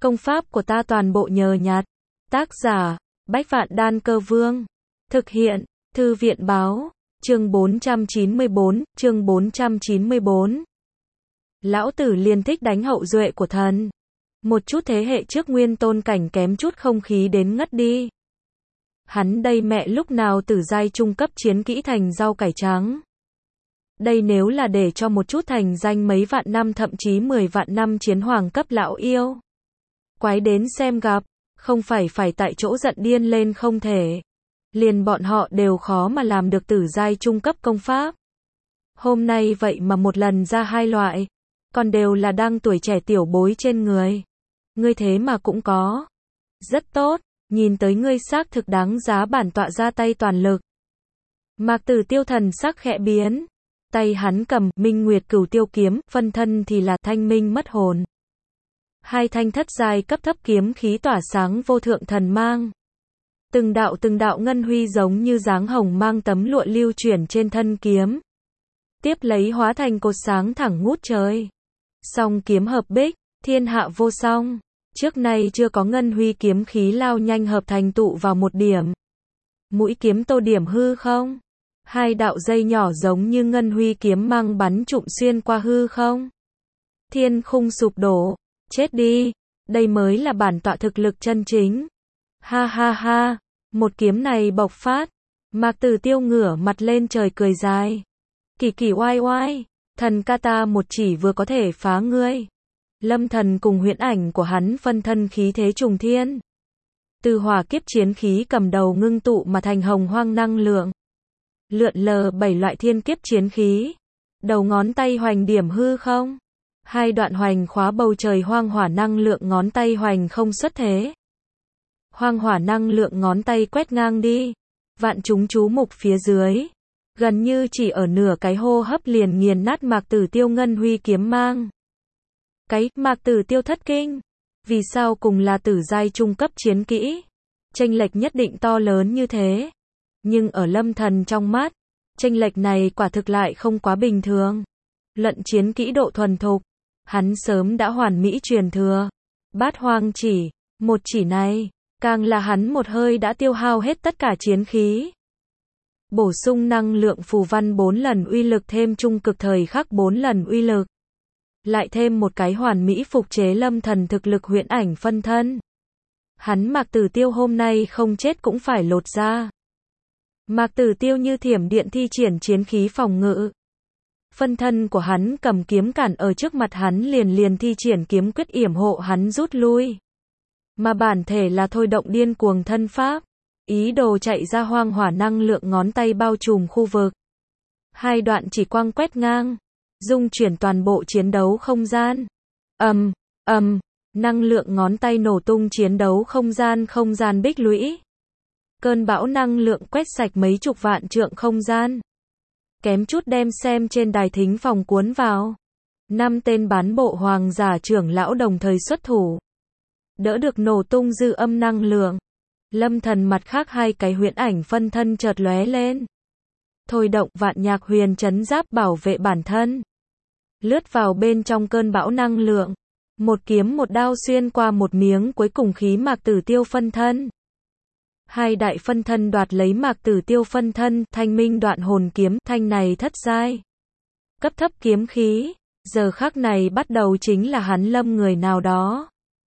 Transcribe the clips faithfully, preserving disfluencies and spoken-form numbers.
Công pháp của ta toàn bộ nhờ nhặt. Tác giả, Bách Vạn Đan Cơ Vương. Thực hiện, Thư viện Báo. Chương bốn trăm chín mươi bốn, chương bốn trăm chín mươi bốn. Lão tử liền thích đánh hậu duệ của thần. Một chút thế hệ trước nguyên tôn cảnh kém chút không khí đến ngất đi. Hắn đây mẹ lúc nào tử giai trung cấp chiến kỹ thành rau cải trắng. Đây nếu là để cho một chút thành danh mấy vạn năm thậm chí mười vạn năm chiến hoàng cấp lão yêu. Quái đến xem gặp, không phải phải tại chỗ giận điên lên không thể. Liền bọn họ đều khó mà làm được tử giai trung cấp công pháp. Hôm nay vậy mà một lần ra hai loại, còn đều là đang tuổi trẻ tiểu bối trên người. Ngươi thế mà cũng có. Rất tốt, nhìn tới ngươi xác thực đáng giá bản tọa ra tay toàn lực. Mạc Tử Tiêu thần sắc khẽ biến. Tay hắn cầm Minh Nguyệt Cửu Tiêu kiếm, phân thân thì là Thanh Minh Mất Hồn. Hai thanh thất giai cấp thấp kiếm khí tỏa sáng vô thượng thần mang. Từng đạo từng đạo ngân huy giống như dáng hồng mang tấm lụa lưu chuyển trên thân kiếm. Tiếp lấy hóa thành cột sáng thẳng ngút trời. Song kiếm hợp bích, thiên hạ vô song. Trước nay chưa có ngân huy kiếm khí lao nhanh hợp thành tụ vào một điểm. Mũi kiếm tô điểm hư không. Hai đạo dây nhỏ giống như ngân huy kiếm mang bắn trụm xuyên qua hư không. Thiên khung sụp đổ. Chết đi. Đây mới là bản tọa thực lực chân chính. Ha ha ha. Một kiếm này bộc phát. Mạc Tử Tiêu ngửa mặt lên trời cười dài. Kỳ kỳ oai oai. Thần ca ta một chỉ vừa có thể phá ngươi. Lâm Thần cùng huyễn ảnh của hắn phân thân khí thế trùng thiên. Từ hỏa kiếp chiến khí cầm đầu ngưng tụ mà thành hồng hoang năng lượng. Lượn lờ bảy loại thiên kiếp chiến khí. Đầu ngón tay hoành điểm hư không. Hai đoạn hoành khóa bầu trời hoang hỏa năng lượng ngón tay hoành không xuất thế. Hoang hỏa năng lượng ngón tay quét ngang đi. Vạn chúng chú mục phía dưới. Gần như chỉ ở nửa cái hô hấp liền nghiền nát Mạc Tử Tiêu ngân huy kiếm mang. Cái Mạc Tử Tiêu thất kinh. Vì sao cùng là tử giai trung cấp chiến kỹ? Chênh lệch nhất định to lớn như thế. Nhưng ở Lâm Thần trong mắt, chênh lệch này quả thực lại không quá bình thường. Luận chiến kỹ độ thuần thục, hắn sớm đã hoàn mỹ truyền thừa. Bát hoang chỉ, một chỉ này, càng là hắn một hơi đã tiêu hao hết tất cả chiến khí. Bổ sung năng lượng phù văn bốn lần uy lực thêm trung cực thời khắc bốn lần uy lực. Lại thêm một cái hoàn mỹ phục chế Lâm Thần thực lực huyễn ảnh phân thân. Hắn Mạc Tử Tiêu hôm nay không chết cũng phải lột ra. Mạc Tử Tiêu như thiểm điện thi triển chiến khí phòng ngự. Phân thân của hắn cầm kiếm cản ở trước mặt hắn liền liền thi triển kiếm quyết yểm hộ hắn rút lui. Mà bản thể là thôi động điên cuồng thân pháp. Ý đồ chạy ra hoang hỏa năng lượng ngón tay bao trùm khu vực. Hai đoạn chỉ quang quét ngang. Dung chuyển toàn bộ chiến đấu không gian. Ầm, ầm, năng lượng ngón tay nổ tung chiến đấu không gian không gian bích lũy. Cơn bão năng lượng quét sạch mấy chục vạn trượng không gian. Kém chút đem xem trên đài thính phòng cuốn vào. Năm tên bán bộ hoàng giả trưởng lão đồng thời xuất thủ. Đỡ được nổ tung dư âm năng lượng. Lâm Thần mặt khác hai cái huyễn ảnh phân thân chợt lóe lên. Thôi động vạn nhạc huyền trấn giáp bảo vệ bản thân. Lướt vào bên trong cơn bão năng lượng. Một kiếm một đao xuyên qua một miếng cuối cùng khí Mạc Tử Tiêu phân thân. Hai đại phân thân đoạt lấy Mạc Tử Tiêu phân thân, Thanh Minh Đoạn Hồn kiếm, thanh này thất giai. Cấp thấp kiếm khí, giờ khắc này bắt đầu chính là hắn lâm người nào đó.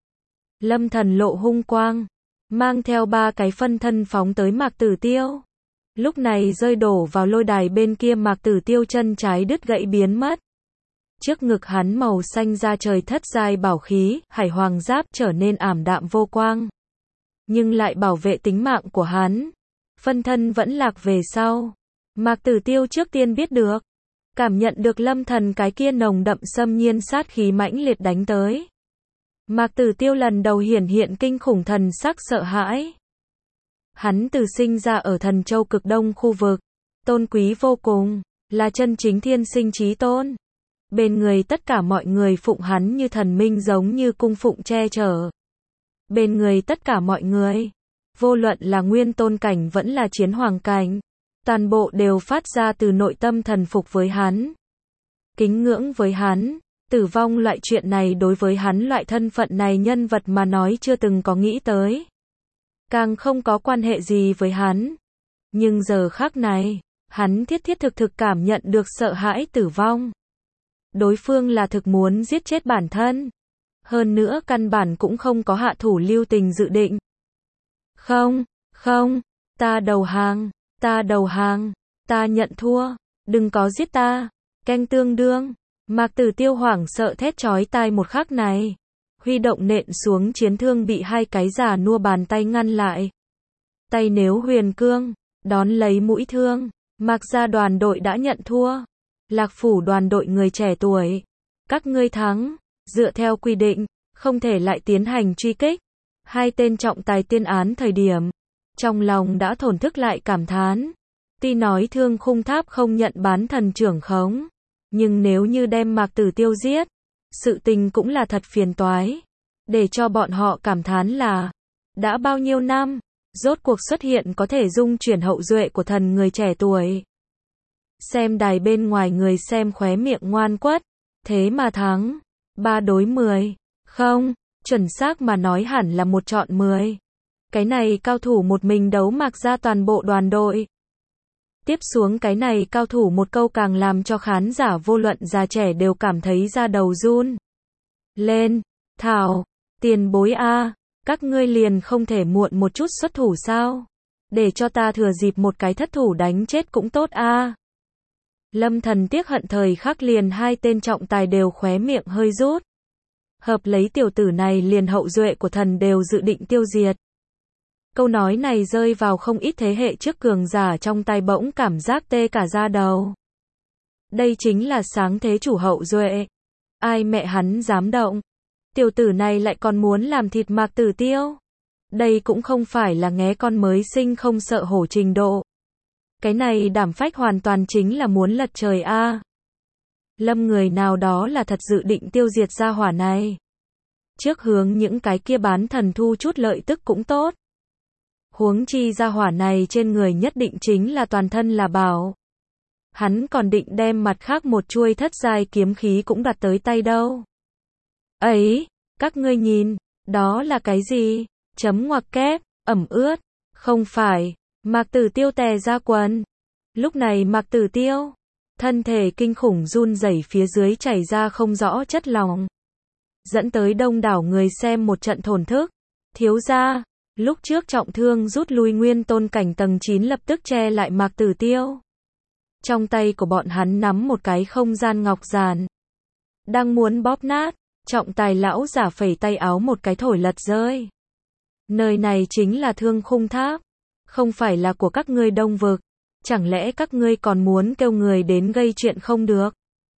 Lâm Thần lộ hung quang, mang theo ba cái phân thân phóng tới Mạc Tử Tiêu. Lúc này rơi đổ vào lôi đài bên kia Mạc Tử Tiêu chân trái đứt gãy biến mất. Trước ngực hắn màu xanh da trời thất giai bảo khí, hải hoàng giáp trở nên ảm đạm vô quang. Nhưng lại bảo vệ tính mạng của hắn. Phân thân vẫn lạc về sau. Mạc Tử Tiêu trước tiên biết được. Cảm nhận được Lâm Thần cái kia nồng đậm xâm nhiên sát khí mãnh liệt đánh tới. Mạc Tử Tiêu lần đầu hiển hiện kinh khủng thần sắc sợ hãi. Hắn từ sinh ra ở Thần Châu cực đông khu vực. Tôn quý vô cùng. Là chân chính thiên sinh chí tôn. Bên người tất cả mọi người phụng hắn như thần minh giống như cung phụng che chở. Bên người tất cả mọi người, vô luận là nguyên tôn cảnh vẫn là chiến hoàng cảnh, toàn bộ đều phát ra từ nội tâm thần phục với hắn. Kính ngưỡng với hắn, Tử vong loại chuyện này đối với hắn loại thân phận này nhân vật mà nói chưa từng có nghĩ tới. Càng không có quan hệ gì với hắn. Nhưng giờ khắc này, hắn thiết thiết thực thực cảm nhận được sợ hãi tử vong. Đối phương là thực muốn giết chết bản thân. Hơn nữa căn bản cũng không có hạ thủ lưu tình dự định. Không, không, ta đầu hàng, ta đầu hàng, ta nhận thua, đừng có giết ta, canh tương đương. Mạc Tử Tiêu hoảng sợ thét chói tai một khắc này. Huy động nện xuống chiến thương bị hai cái già nua bàn tay ngăn lại. Tay nếu huyền cương, đón lấy mũi thương. Mạc gia đoàn đội đã nhận thua. Lạc phủ đoàn đội người trẻ tuổi. Các ngươi thắng. Dựa theo quy định, không thể lại tiến hành truy kích. Hai tên trọng tài tuyên án thời điểm. Trong lòng đã thổn thức lại cảm thán. Tuy nói Thương Khung Tháp không nhận bán thần trưởng khống. Nhưng nếu như đem Mạc Tử Tiêu giết, sự tình cũng là thật phiền toái. Để cho bọn họ cảm thán là, đã bao nhiêu năm, rốt cuộc xuất hiện có thể dung chuyển hậu duệ của thần người trẻ tuổi. Xem đài bên ngoài người xem khóe miệng ngoan quất, thế mà thắng, ba đối mười, không, chuẩn xác mà nói hẳn là một chọn mười. Cái này cao thủ một mình đấu Mạc gia toàn bộ đoàn đội. Tiếp xuống cái này cao thủ một câu càng làm cho khán giả vô luận già trẻ đều cảm thấy da đầu run. Lên, Thảo, tiền bối a, các ngươi liền không thể muộn một chút xuất thủ sao? Để cho ta thừa dịp một cái thất thủ đánh chết cũng tốt a. Lâm Thần tiếc hận thời khắc liền hai tên trọng tài đều khóe miệng hơi rút. Hợp lấy tiểu tử này liền hậu duệ của thần đều dự định tiêu diệt. Câu nói này rơi vào không ít thế hệ trước cường giả trong tai bỗng cảm giác tê cả da đầu. Đây chính là sáng thế chủ hậu duệ. Ai mẹ hắn dám động. Tiểu tử này lại còn muốn làm thịt Mạc Tử Tiêu. Đây cũng không phải là nghé con mới sinh không sợ hổ trình độ. Cái này đảm phách hoàn toàn chính là muốn lật trời a. Lâm người nào đó là thật dự định tiêu diệt gia hỏa này. Trước hướng những cái kia bán thần thu chút lợi tức cũng tốt. Huống chi gia hỏa này trên người nhất định chính là toàn thân là bảo. Hắn còn định đem mặt khác một chuôi thất giai kiếm khí cũng đặt tới tay đâu. Ấy, các ngươi nhìn, đó là cái gì? Chấm ngoặc kép, ẩm ướt. Không phải, Mạc Tử Tiêu tè ra quần. Lúc này Mạc Tử Tiêu, thân thể kinh khủng run rẩy phía dưới chảy ra không rõ chất lỏng. Dẫn tới đông đảo người xem một trận thổn thức. Thiếu gia, lúc trước trọng thương rút lui nguyên tôn cảnh tầng chín lập tức che lại Mạc Tử Tiêu. Trong tay của bọn hắn nắm một cái không gian ngọc giản. Đang muốn bóp nát, trọng tài lão giả phẩy tay áo một cái thổi lật rơi. Nơi này chính là Thương Khung Tháp. Không phải là của các ngươi Đông Vực. Chẳng lẽ các ngươi còn muốn kêu người đến gây chuyện không được?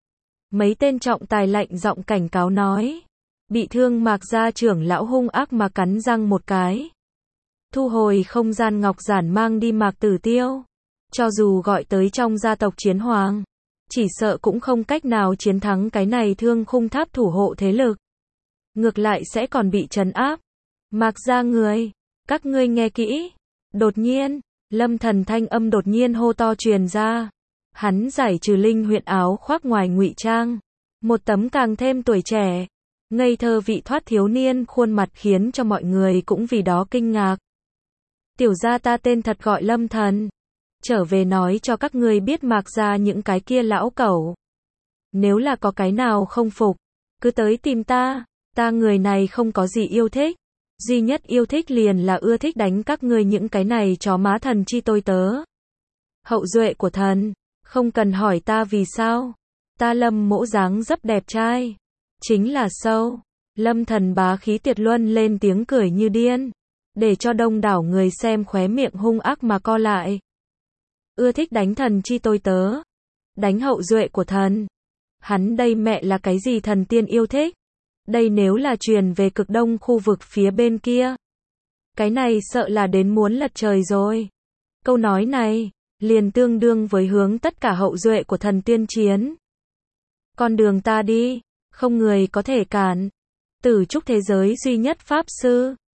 Mấy tên trọng tài lạnh giọng cảnh cáo nói. Bị thương Mạc gia trưởng lão hung ác mà cắn răng một cái. Thu hồi không gian ngọc giản mang đi Mạc Tử Tiêu. Cho dù gọi tới trong gia tộc chiến hoàng, chỉ sợ cũng không cách nào chiến thắng cái này Thương Khung Tháp thủ hộ thế lực. Ngược lại sẽ còn bị trấn áp. Mạc gia người, các ngươi nghe kỹ. Đột nhiên, Lâm Thần thanh âm đột nhiên hô to truyền ra. Hắn giải trừ linh huyện áo khoác ngoài ngụy trang. Một tấm càng thêm tuổi trẻ, ngây thơ vị thoát thiếu niên khuôn mặt khiến cho mọi người cũng vì đó kinh ngạc. Tiểu gia ta tên thật gọi Lâm Thần. Trở về nói cho các ngươi biết Mạc gia những cái kia lão cẩu. Nếu là có cái nào không phục, cứ tới tìm ta, ta người này không có gì yêu thích. Duy nhất yêu thích liền là ưa thích đánh các ngươi những cái này chó má thần chi tôi tớ. Hậu duệ của thần, không cần hỏi ta vì sao. Ta Lâm mỗ dáng dấp đẹp trai. Chính là sâu. Lâm Thần bá khí tuyệt luân lên tiếng cười như điên. Để cho đông đảo người xem khóe miệng hung ác mà co lại. Ưa thích đánh thần chi tôi tớ. Đánh hậu duệ của thần. Hắn đây mẹ là cái gì thần tiên yêu thích. Đây nếu là truyền về cực đông khu vực phía bên kia. Cái này sợ là đến muốn lật trời rồi. Câu nói này, liền tương đương với hướng tất cả hậu duệ của thần tiên chiến. Con đường ta đi, không người có thể cản. Tử trúc thế giới duy nhất pháp sư.